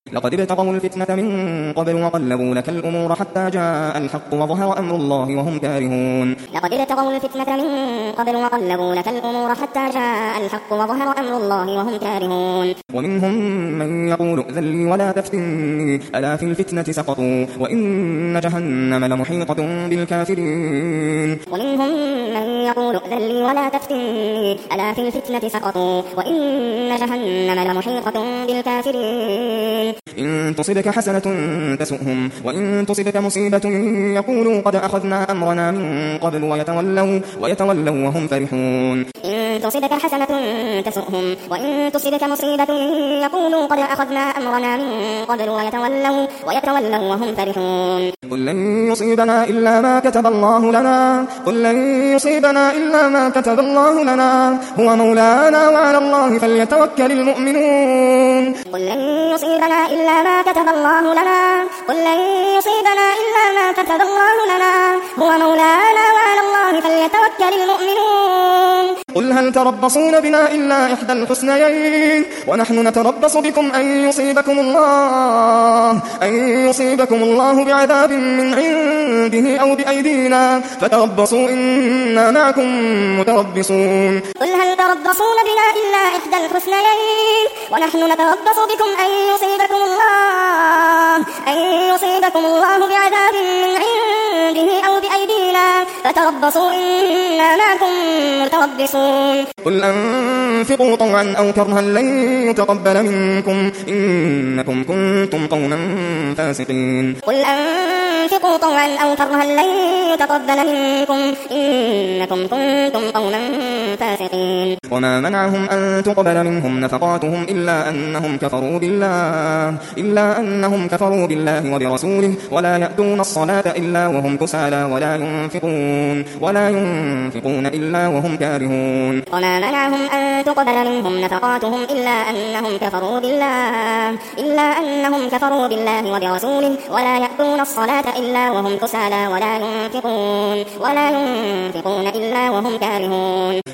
لقد ابتغوا الفتنة من قبل وقلبوا لك الأمور حتى جاء الحق وظهر أمر الله وهم كارهون. لقد ابتغوا الفتنة من قبل وقلبوا لك الأمور حتى جاء الحق وظهر أمر الله وهم كارهون. ومنهم من يقول ائذن لي ولا تفتني ألا في الفتنة سقطوا وإن جهنم لمحيطة بالكافرين. ومنهم من يقول ائذن لي ولا تفتني ألا في الفتنة سقطوا وإن جهنم لمحيطة بالكافرين. إن تصبك حسنة تسؤهم وإن تصبك مصيبة يقولوا قد أخذنا أمرنا من قبل ويتولوا وهم فرحون. إن تصبك حسنة تسؤهم وإن تصبك مصيبة يقولوا قد أخذنا أمرنا من قبل ويتولوا وهم فرحون. قل لن يصيبنا إلا ما كتب الله لنا هو مولانا وعلى الله فليتوكل المؤمنون. قل لن يصيبنا إلا ما كتب الله لنا هو مولانا وعلى الله فليتوكل المؤمنون. قل هل تربصون بنا إلا إحدى الحسنيين ونحن نتربص بكم أن يصيبكم الله بعذاب من عنده أو بأيدينا فتربصوا إنا معكم متربصون. قل هل تربصون بنا إلا إحدى الحسنيين ونحن نتربص بكم أن يصيبكم الله بعذاب من عنده أو بأيدينا فتربصوا إنا معكم متربصون. قل أنفقوا طوعا أو كرها لن يتقبل منكم إنكم كنتم قوما فاسقين. قل أنفقوا طوعا أو كرها لن يتقبل منكم إنكم كنتم قوما فاسقين. وما منعهم أن تقبل منهم نفقاتهم إلا أنهم كفروا بالله وبرسوله ولا يأتون الصلاة إلا وهم كسالى ولا ينفقون إلا وهم كارهون. وما منعهم أن تقبل منهم نفقاتهم إلا أنهم كفروا بالله وبرسوله ولا يأتون الصلاة إلا وهم كسالى ولا ينفقون إلا وهم كارهون.